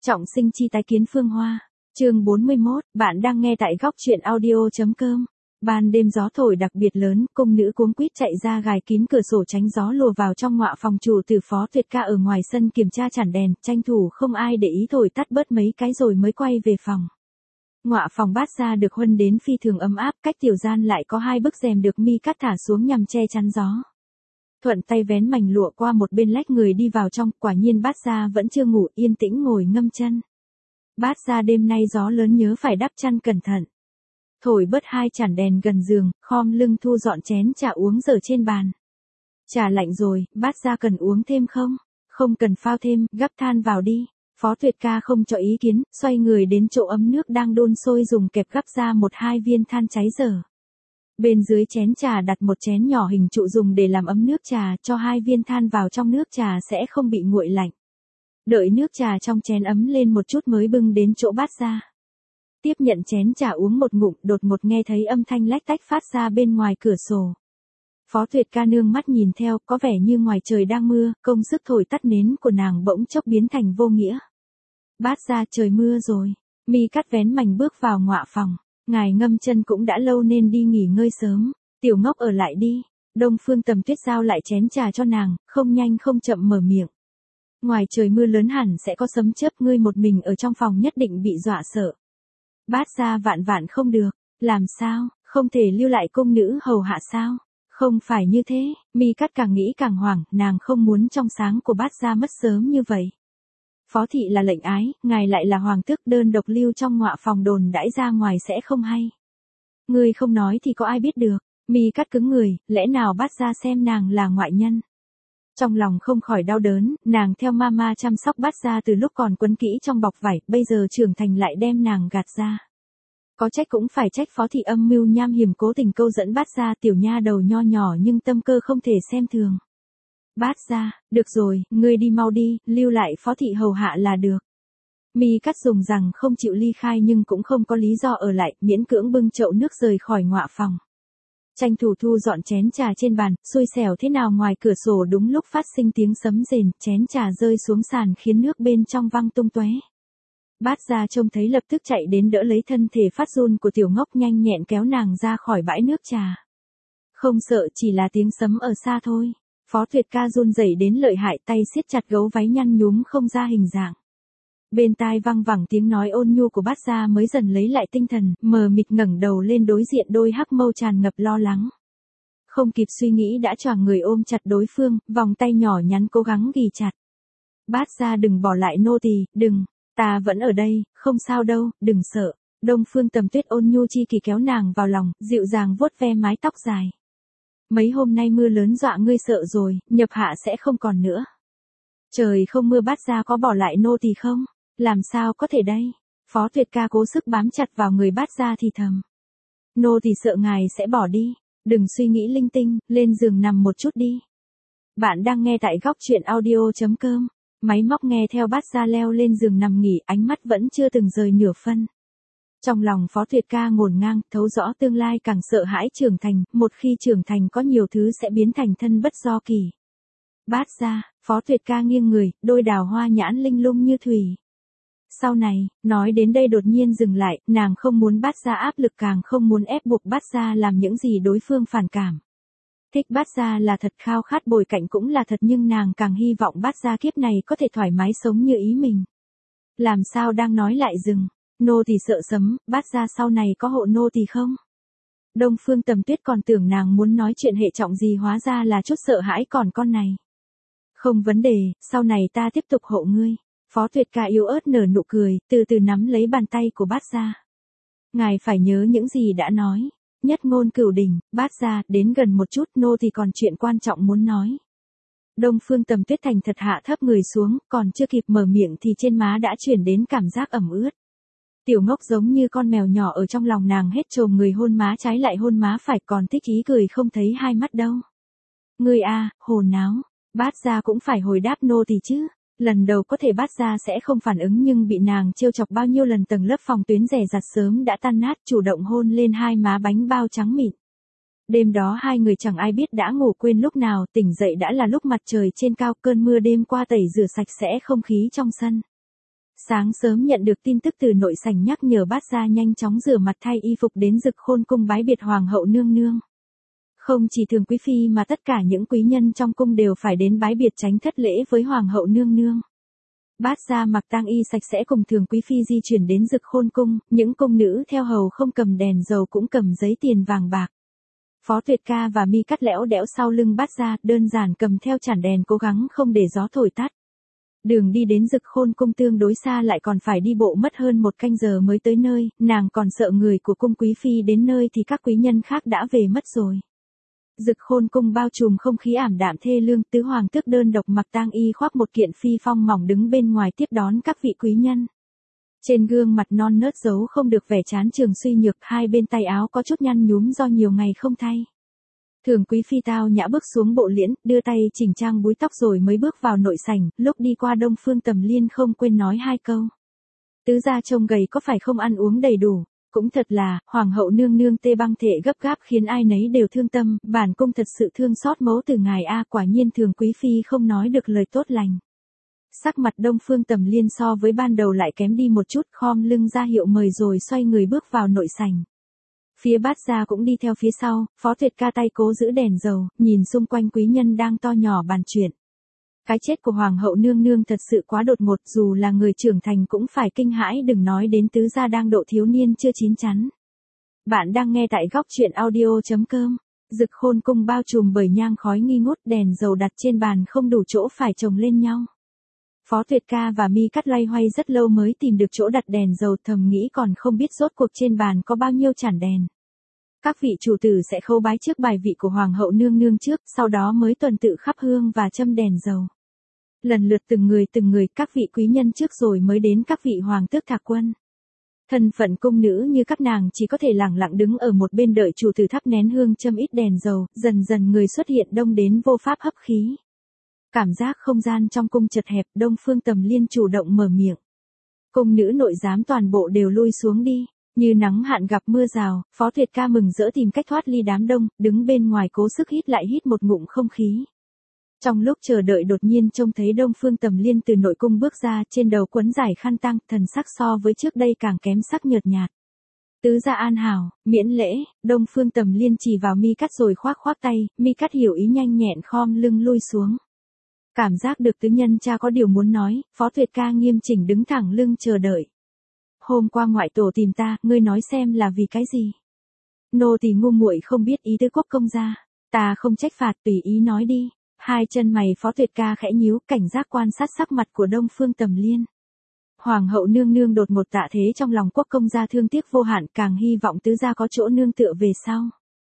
Trọng sinh chi tái kiến Phương Hoa. Chương 41, bạn đang nghe tại góc truyện audio.com. Ban đêm gió thổi đặc biệt lớn, cung nữ cuống quýt chạy ra gài kín cửa sổ tránh gió lùa vào trong ngọa phòng. Chủ tử Phó Tuyệt Ca ở ngoài sân kiểm tra chản đèn, tranh thủ không ai để ý thổi tắt bớt mấy cái rồi mới quay về phòng. Ngọa phòng Bát Gia được huân đến phi thường ấm áp, cách tiểu gian lại có hai bức rèm được mi cắt thả xuống nhằm che chắn gió. Thuận tay vén mảnh lụa qua một bên lách người đi vào trong, quả nhiên Bát Gia vẫn chưa ngủ, yên tĩnh ngồi ngâm chân. Bát Gia đêm nay gió lớn nhớ phải đắp chăn cẩn thận. Thổi bớt hai chản đèn gần giường, khom lưng thu dọn chén trà uống dở trên bàn. Trà lạnh rồi, Bát Gia cần uống thêm không? Không cần phao thêm, gắp than vào đi. Phó Tuyệt Ca không cho ý kiến, xoay người đến chỗ ấm nước đang đun sôi dùng kẹp gắp ra một hai viên than cháy dở. Bên dưới chén trà đặt một chén nhỏ hình trụ dùng để làm ấm nước trà, cho hai viên than vào trong nước trà sẽ không bị nguội lạnh. Đợi nước trà trong chén ấm lên một chút mới bưng đến chỗ Bát Gia. Tiếp nhận chén trà uống một ngụm, đột ngột nghe thấy âm thanh lách tách phát ra bên ngoài cửa sổ. Phó Tuyệt Ca nương mắt nhìn theo, có vẻ như ngoài trời đang mưa, công sức thổi tắt nến của nàng bỗng chốc biến thành vô nghĩa. Bát Gia, trời mưa rồi. Mi cắt vén mảnh bước vào ngọa phòng. Ngài ngâm chân cũng đã lâu nên đi nghỉ ngơi sớm. Tiểu Ngốc ở lại đi. Đông Phương Tầm Tuyết giao lại chén trà cho nàng, không nhanh không chậm mở miệng. Ngoài trời mưa lớn hẳn sẽ có sấm chớp, ngươi một mình ở trong phòng nhất định bị dọa sợ. Bát Gia, vạn vạn không được. Làm sao, không thể lưu lại cung nữ hầu hạ sao? Không phải như thế. Mi cắt càng nghĩ càng hoảng, nàng không muốn trong sáng của Bát Gia mất sớm như vậy. Phó thị là lệnh ái, ngài lại là hoàng tước, đơn độc lưu trong ngọa phòng đồn đãi ra ngoài sẽ không hay. Ngươi không nói thì có ai biết được. Mi cắt cứng người, lẽ nào Bát Gia xem nàng là ngoại nhân? Trong lòng không khỏi đau đớn, nàng theo mama chăm sóc Bát Gia từ lúc còn quấn kỹ trong bọc vải, bây giờ trưởng thành lại đem nàng gạt ra. Có trách cũng phải trách Phó thị âm mưu nham hiểm cố tình câu dẫn Bát Gia, tiểu nha đầu nho nhỏ nhưng tâm cơ không thể xem thường. Bát Gia, được rồi, ngươi đi mau đi, lưu lại Phó thị hầu hạ là được. Mi cắt dùng rằng không chịu ly khai nhưng cũng không có lý do ở lại, miễn cưỡng bưng chậu nước rời khỏi ngọa phòng. Tranh thủ thu dọn chén trà trên bàn, xui xẻo thế nào ngoài cửa sổ đúng lúc phát sinh tiếng sấm rền, chén trà rơi xuống sàn khiến nước bên trong văng tung tóe. Bát Gia trông thấy lập tức chạy đến đỡ lấy thân thể phát run của Tiểu Ngốc, nhanh nhẹn kéo nàng ra khỏi bãi nước trà. Không sợ, chỉ là tiếng sấm ở xa thôi. Phó Tuyệt Ca run rẩy đến lợi hại, tay siết chặt gấu váy nhăn nhúm không ra hình dạng. Bên tai văng vẳng tiếng nói ôn nhu của Bát Gia mới dần lấy lại tinh thần, mờ mịt ngẩng đầu lên đối diện đôi hắc mâu tràn ngập lo lắng. Không kịp suy nghĩ đã choàng người ôm chặt đối phương, vòng tay nhỏ nhắn cố gắng ghì chặt. Bát Gia, đừng bỏ lại nô tỳ, đừng, ta vẫn ở đây, không sao đâu, đừng sợ. Đông Phương Tầm Tuyết ôn nhu chi kỳ kéo nàng vào lòng, dịu dàng vuốt ve mái tóc dài. Mấy hôm nay mưa lớn dọa ngươi sợ rồi, nhập hạ sẽ không còn nữa. Trời không mưa, Bát Gia có bỏ lại nô tỳ không? Làm sao có thể đây? Phó Tuyệt Ca cố sức bám chặt vào người Bát Gia thì thầm. Nô tỳ sợ ngài sẽ bỏ đi. Đừng suy nghĩ linh tinh, lên giường nằm một chút đi. Bạn đang nghe tại góc truyện audio.com. Máy móc nghe theo Bát Gia leo lên giường nằm nghỉ, ánh mắt vẫn chưa từng rời nửa phân. Trong lòng Phó Tuyệt Ca ngổn ngang, thấu rõ tương lai càng sợ hãi trưởng thành, một khi trưởng thành có nhiều thứ sẽ biến thành thân bất do kỳ. Bát Gia, Phó Tuyệt Ca nghiêng người, đôi đào hoa nhãn linh lung như thủy. Sau này, nói đến đây đột nhiên dừng lại, nàng không muốn Bát Gia áp lực, càng không muốn ép buộc Bát Gia làm những gì đối phương phản cảm. Thích Bát Gia là thật, khao khát bồi cạnh cũng là thật, nhưng nàng càng hy vọng Bát Gia kiếp này có thể thoải mái sống như ý mình. Làm sao đang nói lại dừng. Nô tỳ sợ sấm, Bát Gia sau này có hộ nô tỳ không? Đông Phương Tầm Tuyết còn tưởng nàng muốn nói chuyện hệ trọng gì, hóa ra là chút sợ hãi còn con này. Không vấn đề, sau này ta tiếp tục hộ ngươi. Phó Tuyệt Ca yếu ớt nở nụ cười, từ từ nắm lấy bàn tay của Bát Gia. Ngài phải nhớ những gì đã nói. Nhất ngôn cửu đỉnh, Bát Gia, đến gần một chút, nô tỳ còn chuyện quan trọng muốn nói. Đông Phương Tầm Tuyết thành thật hạ thấp người xuống, còn chưa kịp mở miệng thì trên má đã chuyển đến cảm giác ẩm ướt. Tiểu Ngốc giống như con mèo nhỏ ở trong lòng nàng hết trồm người hôn má trái lại hôn má phải, còn thích ý cười không thấy hai mắt đâu. Ngươi a, hồ náo. Bát Gia cũng phải hồi đáp nô tỳ chứ. Lần đầu có thể Bát Gia sẽ không phản ứng, nhưng bị nàng trêu chọc bao nhiêu lần tầng lớp phòng tuyến rẻ rặt sớm đã tan nát, chủ động hôn lên hai má bánh bao trắng mịn. Đêm đó hai người chẳng ai biết đã ngủ quên lúc nào, tỉnh dậy đã là lúc mặt trời trên cao, cơn mưa đêm qua tẩy rửa sạch sẽ không khí trong sân. Sáng sớm nhận được tin tức từ nội sảnh nhắc nhở Bát Gia nhanh chóng rửa mặt thay y phục đến Dực Khôn cung bái biệt hoàng hậu nương nương. Không chỉ thường quý phi mà tất cả những quý nhân trong cung đều phải đến bái biệt tránh thất lễ với hoàng hậu nương nương. Bát Gia mặc tang y sạch sẽ cùng thường quý phi di chuyển đến Dực Khôn cung, những cung nữ theo hầu không cầm đèn dầu cũng cầm giấy tiền vàng bạc. Phó Tuyệt Ca và Mi Cắt lẽo đẽo sau lưng Bát Gia, đơn giản cầm theo chản đèn cố gắng không để gió thổi tắt. Đường đi đến Dực Khôn cung tương đối xa lại còn phải đi bộ mất hơn 1 canh giờ mới tới nơi, nàng còn sợ người của cung quý phi đến nơi thì các quý nhân khác đã về mất rồi. Dực Khôn cung bao trùm không khí ảm đạm thê lương, tứ hoàng tước đơn độc mặc tang y khoác một kiện phi phong mỏng đứng bên ngoài tiếp đón các vị quý nhân. Trên gương mặt non nớt giấu không được vẻ chán trường suy nhược, hai bên tay áo có chút nhăn nhúm do nhiều ngày không thay. Thường quý phi tao nhã bước xuống bộ liễn, đưa tay chỉnh trang búi tóc rồi mới bước vào nội sảnh, lúc đi qua Đông Phương Tầm Liên không quên nói 2 câu. Tứ gia trông gầy có phải không ăn uống đầy đủ, cũng thật là, hoàng hậu nương nương tê băng thể gấp gáp khiến ai nấy đều thương tâm, bản cung thật sự thương xót mẫu từ ngài a. Quả nhiên thường quý phi không nói được lời tốt lành. Sắc mặt Đông Phương Tầm Liên so với ban đầu lại kém đi một chút, khom lưng ra hiệu mời rồi xoay người bước vào nội sảnh. Phía Bát Gia cũng đi theo phía sau, Phó Tuyệt Ca tay cố giữ đèn dầu, nhìn xung quanh quý nhân đang to nhỏ bàn chuyện. Cái chết của hoàng hậu nương nương thật sự quá đột ngột, dù là người trưởng thành cũng phải kinh hãi, đừng nói đến tứ gia đang độ thiếu niên chưa chín chắn. Bạn đang nghe tại góc truyện audio.com. Dực Khôn cung bao trùm bởi nhang khói nghi ngút, đèn dầu đặt trên bàn không đủ chỗ phải chồng lên nhau. Phó Tuyệt Ca và Mi Cắt loay hoay rất lâu mới tìm được chỗ đặt đèn dầu, thầm nghĩ còn không biết rốt cuộc trên bàn có bao nhiêu chản đèn. Các vị chủ tử sẽ khấu bái trước bài vị của hoàng hậu nương nương trước, sau đó mới tuần tự khắp hương và châm đèn dầu. Lần lượt từng người, các vị quý nhân trước rồi mới đến các vị hoàng tước thạc quân. Thân phận cung nữ như các nàng chỉ có thể lẳng lặng đứng ở một bên đợi chủ tử thắp nén hương châm ít đèn dầu, dần dần người xuất hiện đông đến vô pháp hấp khí. Cảm giác không gian trong cung chật hẹp, Đông Phương Tầm Liên chủ động mở miệng. Cung nữ nội giám toàn bộ đều lui xuống đi, như nắng hạn gặp mưa rào. Phó Tuyệt Ca mừng rỡ tìm cách thoát ly đám đông, đứng bên ngoài cố sức hít một ngụm không khí. Trong lúc chờ đợi đột nhiên trông thấy Đông Phương Tầm Liên từ nội cung bước ra, trên đầu quấn giải khăn tang, thần sắc so với trước đây càng kém sắc nhợt nhạt. Tứ gia an hảo, miễn lễ. Đông Phương Tầm Liên chỉ vào Mi Cắt rồi khoác tay, Mi Cắt hiểu ý nhanh nhẹn khom lưng lui xuống. Cảm giác được tứ nhân cha có điều muốn nói, Phó Tuyệt Ca nghiêm chỉnh đứng thẳng lưng chờ đợi. Hôm qua ngoại tổ tìm ta, ngươi nói xem là vì cái gì? Nô tỳ ngu muội không biết ý tứ quốc công gia, ta không trách phạt, tùy ý nói đi. Hai chân mày Phó Tuyệt Ca khẽ nhíu, cảnh giác quan sát sắc mặt của Đông Phương Tầm Liên. Hoàng hậu nương nương đột ngột tạ thế, trong lòng quốc công gia thương tiếc vô hạn, càng hy vọng tứ gia có chỗ nương tựa về sau.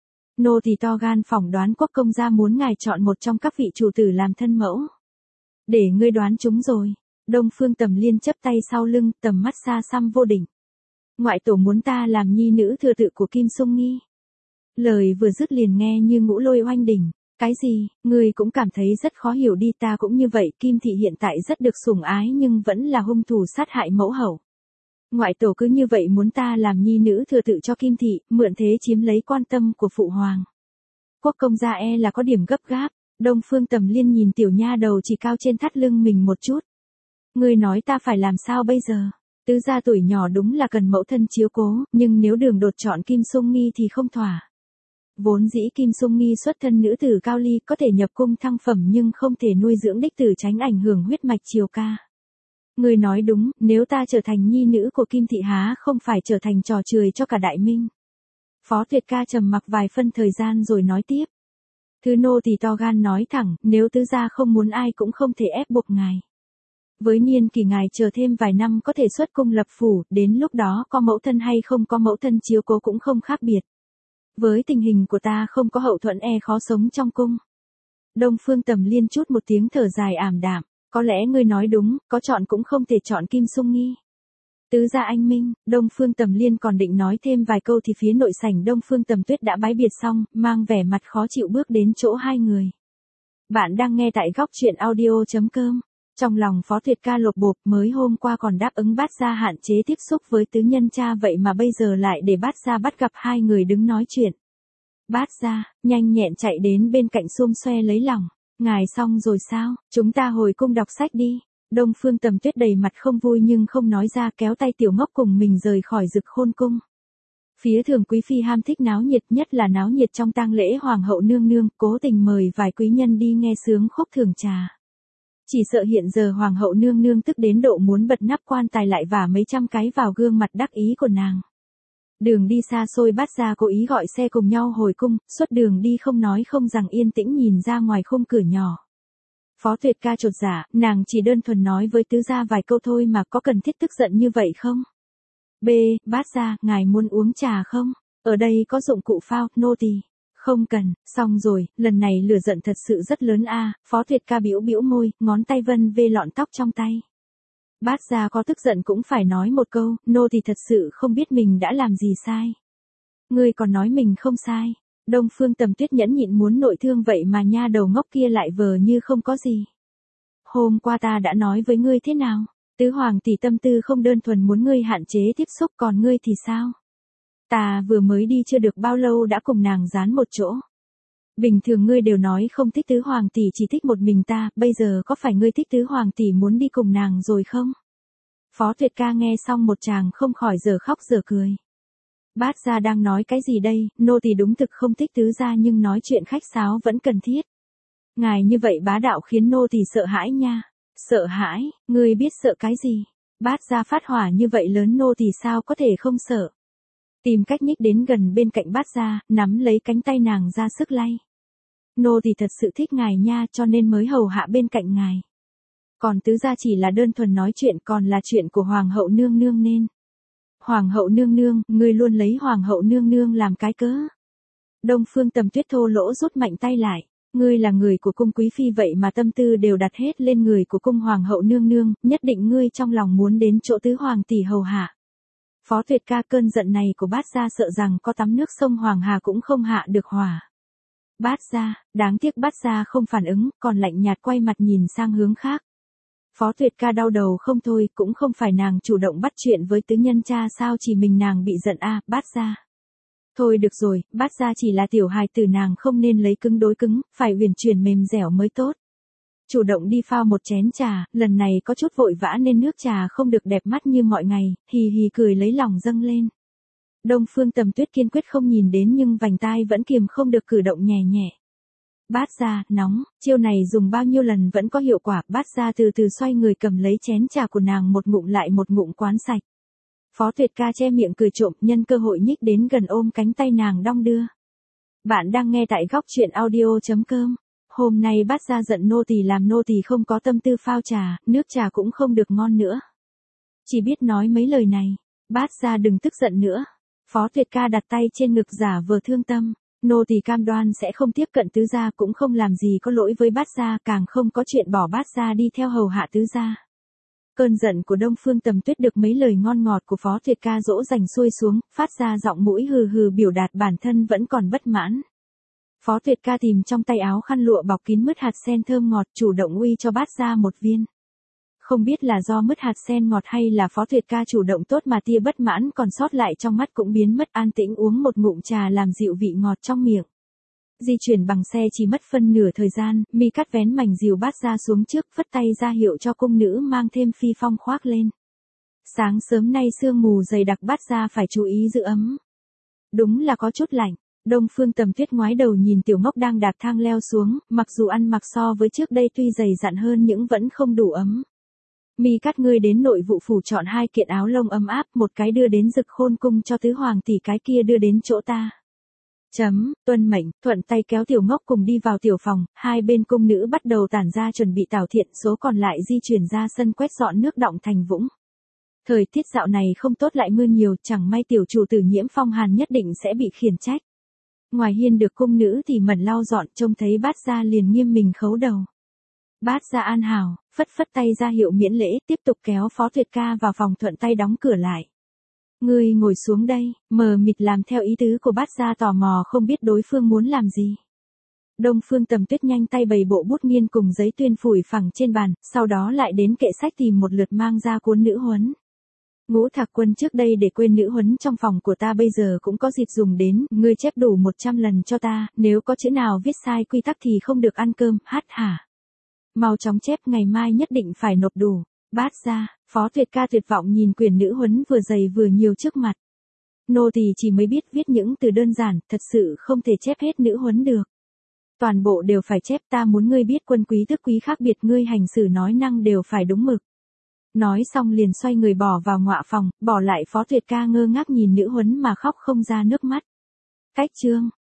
Nô tỳ to gan phỏng đoán quốc công gia muốn ngài chọn một trong các vị chủ tử làm thân mẫu. Để ngươi đoán chúng rồi. Đông Phương Tầm Liên chấp tay sau lưng, tầm mắt xa xăm vô đỉnh. Ngoại tổ muốn ta làm nhi nữ thừa tự của Kim Sung Nghi. Lời vừa dứt liền nghe như ngũ lôi oanh đỉnh. Cái gì, ngươi cũng cảm thấy rất khó hiểu đi, ta cũng như vậy. Kim thị hiện tại rất được sủng ái nhưng vẫn là hung thủ sát hại mẫu hậu. Ngoại tổ cứ như vậy muốn ta làm nhi nữ thừa tự cho Kim thị, mượn thế chiếm lấy quan tâm của phụ hoàng. Quốc công gia là có điểm gấp gáp. Đông Phương Tầm Liên nhìn tiểu nha đầu chỉ cao trên thắt lưng mình một chút. Ngươi nói ta phải làm sao bây giờ? Tứ gia tuổi nhỏ đúng là cần mẫu thân chiếu cố, nhưng nếu đường đột chọn Kim Sung Nghi thì không thỏa. Vốn dĩ Kim Sung Nghi xuất thân nữ tử cao ly, có thể nhập cung thăng phẩm nhưng không thể nuôi dưỡng đích tử, tránh ảnh hưởng huyết mạch triều ca. Ngươi nói đúng, nếu ta trở thành nhi nữ của Kim thị há không phải trở thành trò cười cho cả đại minh. Phó Tuyệt Ca trầm mặc vài phân thời gian rồi nói tiếp. Thứ nô tỳ to gan nói thẳng, nếu tứ gia không muốn ai cũng không thể ép buộc ngài. Với niên kỷ ngài chờ thêm vài năm có thể xuất cung lập phủ, đến lúc đó có mẫu thân hay không có mẫu thân chiếu cố cũng không khác biệt. Với tình hình của ta không có hậu thuẫn khó sống trong cung. Đông Phương Tầm Liên chút một tiếng thở dài ảm đạm, có lẽ ngươi nói đúng, có chọn cũng không thể chọn Kim Sung Nghi. Tứ gia anh minh. Đông Phương Tầm Liên còn định nói thêm vài câu thì phía nội sảnh Đông Phương Tầm Tuyết đã bái biệt xong, mang vẻ mặt khó chịu bước đến chỗ hai người. Bạn đang nghe tại góc truyện audio.com. Trong lòng Phó Tuyệt Ca lột bột, mới hôm qua còn đáp ứng Bát gia hạn chế tiếp xúc với tứ nhân cha, vậy mà bây giờ lại để Bát gia bắt gặp hai người đứng nói chuyện. Bát gia nhanh nhẹn chạy đến bên cạnh xum xoe lấy lòng. Ngài xong rồi sao, chúng ta hồi cung đọc sách đi. Đông Phương Tầm Tuyết đầy mặt không vui nhưng không nói ra, kéo tay Tiểu Ngốc cùng mình rời khỏi Dực Khôn cung. Phía Thường quý phi ham thích náo nhiệt, nhất là náo nhiệt trong tang lễ hoàng hậu nương nương, cố tình mời vài quý nhân đi nghe sướng khúc thưởng trà. Chỉ sợ hiện giờ hoàng hậu nương nương tức đến độ muốn bật nắp quan tài lại vả mấy trăm cái vào gương mặt đắc ý của nàng. Đường đi xa xôi Bát Gia cố ý gọi xe cùng nhau hồi cung, suốt đường đi không nói không rằng yên tĩnh nhìn ra ngoài khung cửa nhỏ. Phó Tuyệt Ca chột dạ, nàng chỉ đơn thuần nói với tứ gia vài câu thôi mà có cần thiết tức giận như vậy không? B. Bát Gia, ngài muốn uống trà không? Ở đây có dụng cụ phao, nô tỳ. Không cần, xong rồi, lần này lửa giận thật sự rất lớn a. Phó Tuyệt Ca bĩu bĩu môi, ngón tay vân vê lọn tóc trong tay. Bát Gia có tức giận cũng phải nói một câu, nô tỳ thật sự không biết mình đã làm gì sai. Ngươi còn nói mình không sai. Đông Phương Tầm Tuyết nhẫn nhịn muốn nội thương vậy mà nha đầu ngốc kia lại vờ như không có gì. Hôm qua ta đã nói với ngươi thế nào? Tứ hoàng tỷ tâm tư không đơn thuần muốn ngươi hạn chế tiếp xúc, còn ngươi thì sao? Ta vừa mới đi chưa được bao lâu đã cùng nàng dán một chỗ. Bình thường ngươi đều nói không thích tứ hoàng tỷ, chỉ thích một mình ta, bây giờ có phải ngươi thích tứ hoàng tỷ muốn đi cùng nàng rồi không? Phó Tuyệt Ca nghe xong một tràng không khỏi giờ khóc giờ cười. Bát Gia đang nói cái gì đây, nô tỳ đúng thực không thích tứ gia nhưng nói chuyện khách sáo vẫn cần thiết. Ngài như vậy bá đạo khiến nô tỳ sợ hãi nha. Sợ hãi, ngươi biết sợ cái gì? Bát Gia phát hỏa như vậy lớn nô tỳ sao có thể không sợ. Tìm cách nhích đến gần bên cạnh Bát Gia, nắm lấy cánh tay nàng ra sức lay. Nô tỳ thật sự thích ngài nha, cho nên mới hầu hạ bên cạnh ngài. Còn tứ gia chỉ là đơn thuần nói chuyện, còn là chuyện của hoàng hậu nương nương nên. Hoàng hậu nương nương, ngươi luôn lấy hoàng hậu nương nương làm cái cớ. Đông Phương Tầm Tuyết thô lỗ rút mạnh tay lại. Ngươi là người của cung quý phi vậy mà tâm tư đều đặt hết lên người của cung hoàng hậu nương nương, nhất định ngươi trong lòng muốn đến chỗ tứ hoàng tỷ hầu hạ. Phó Tuyệt Ca cơn giận này của Bát Gia sợ rằng có tắm nước sông Hoàng Hà cũng không hạ được hỏa. Bát Gia, đáng tiếc Bát Gia không phản ứng, còn lạnh nhạt quay mặt nhìn sang hướng khác. Phó Tuyệt Ca đau đầu không thôi, cũng không phải nàng chủ động bắt chuyện với tứ nhân cha sao chỉ mình nàng bị giận a, Bát Gia. Thôi được rồi, Bát Gia chỉ là tiểu hài tử, nàng không nên lấy cứng đối cứng, phải uyển chuyển mềm dẻo mới tốt. Chủ động đi pha một chén trà, lần này có chút vội vã nên nước trà không được đẹp mắt như mọi ngày, hì hì cười lấy lòng dâng lên. Đông Phương Tầm Tuyết kiên quyết không nhìn đến nhưng vành tai vẫn kiềm không được cử động nhẹ nhẹ. Bát Gia, nóng, chiêu này dùng bao nhiêu lần vẫn có hiệu quả. Bát Gia từ từ xoay người cầm lấy chén trà của nàng một ngụm lại một ngụm quán sạch. Phó Tuyệt Ca che miệng cười trộm, nhân cơ hội nhích đến gần ôm cánh tay nàng đong đưa. Bạn đang nghe tại góc truyện audio.com. Hôm nay Bát Gia giận nô tỳ làm nô tỳ không có tâm tư phao trà, nước trà cũng không được ngon nữa. Chỉ biết nói mấy lời này. Bát Gia đừng tức giận nữa. Phó Tuyệt Ca đặt tay trên ngực giả vờ thương tâm. Nô tỳ cam đoan sẽ không tiếp cận tứ gia, cũng không làm gì có lỗi với Bát Gia, càng không có chuyện bỏ Bát Gia đi theo hầu hạ tứ gia. Cơn giận của Đông Phương Tầm Tuyết được mấy lời ngon ngọt của Phó Tuyệt Ca dỗ dành xuôi xuống, phát ra giọng mũi hừ hừ biểu đạt bản thân vẫn còn bất mãn. Phó Tuyệt Ca tìm trong tay áo khăn lụa bọc kín mứt hạt sen thơm ngọt, chủ động uy cho Bát Gia một viên. Không biết là do mứt hạt sen ngọt hay là Phó Tuyệt Ca chủ động tốt mà tia bất mãn còn sót lại trong mắt cũng biến mất, an tĩnh uống một ngụm trà làm dịu vị ngọt trong miệng. Di chuyển bằng xe chỉ mất phân nửa thời gian, mi cắt vén mảnh dìu Bát Gia xuống trước, phất tay ra hiệu cho cung nữ mang thêm phi phong khoác lên. Sáng sớm nay sương mù dày đặc, Bát Gia phải chú ý giữ ấm. Đúng là có chút lạnh. Đông Phương Tầm Tuyết ngoái đầu nhìn Tiểu Ngốc đang đạp thang leo xuống, mặc dù ăn mặc so với trước đây tuy dày dặn hơn nhưng vẫn không đủ ấm. Mi cắt, ngươi đến nội vụ phủ chọn 2 kiện áo lông ấm áp, một cái đưa đến Dực Khôn cung cho tứ hoàng tỷ, cái kia đưa đến chỗ ta. Tuân mệnh, thuận tay kéo Tiểu Ngốc cùng đi vào tiểu phòng, hai bên cung nữ bắt đầu tản ra chuẩn bị tảo thiện, số còn lại di chuyển ra sân quét dọn nước đọng thành vũng. Thời tiết dạo này không tốt, lại mưa nhiều, chẳng may tiểu chủ tử nhiễm phong hàn nhất định sẽ bị khiển trách. Ngoài hiên được cung nữ thì mẩn lau dọn, trông thấy Bát Gia liền nghiêm mình khấu đầu. Bát Gia an hảo, phất phất tay ra hiệu miễn lễ, tiếp tục kéo Phó Tuyệt Ca vào phòng, thuận tay đóng cửa lại. Ngươi ngồi xuống đây, mờ mịt làm theo ý tứ của Bát Gia, tò mò không biết đối phương muốn làm gì. Đông Phương Tầm Tuyết nhanh tay bày bộ bút nghiên cùng giấy tuyên phủi phẳng trên bàn, sau đó lại đến kệ sách tìm một lượt mang ra cuốn nữ huấn. Ngũ Thạc Quân trước đây để quên nữ huấn trong phòng của ta, bây giờ cũng có dịp dùng đến, ngươi chép đủ 100 lần cho ta, nếu có chữ nào viết sai quy tắc thì không được ăn cơm, hả? Mau chóng chép, ngày mai nhất định phải nộp đủ. Bát ra, Phó Tuyệt ca tuyệt vọng nhìn quyển nữ huấn vừa dày vừa nhiều trước mặt. Nô tỳ chỉ mới biết viết những từ đơn giản, thật sự không thể chép hết nữ huấn được. Toàn bộ đều phải chép, ta muốn ngươi biết quân quý tước quý khác biệt, ngươi hành xử nói năng đều phải đúng mực. Nói xong liền xoay người bỏ vào ngọa phòng, bỏ lại Phó Tuyệt ca ngơ ngác nhìn nữ huấn mà khóc không ra nước mắt. Cách chương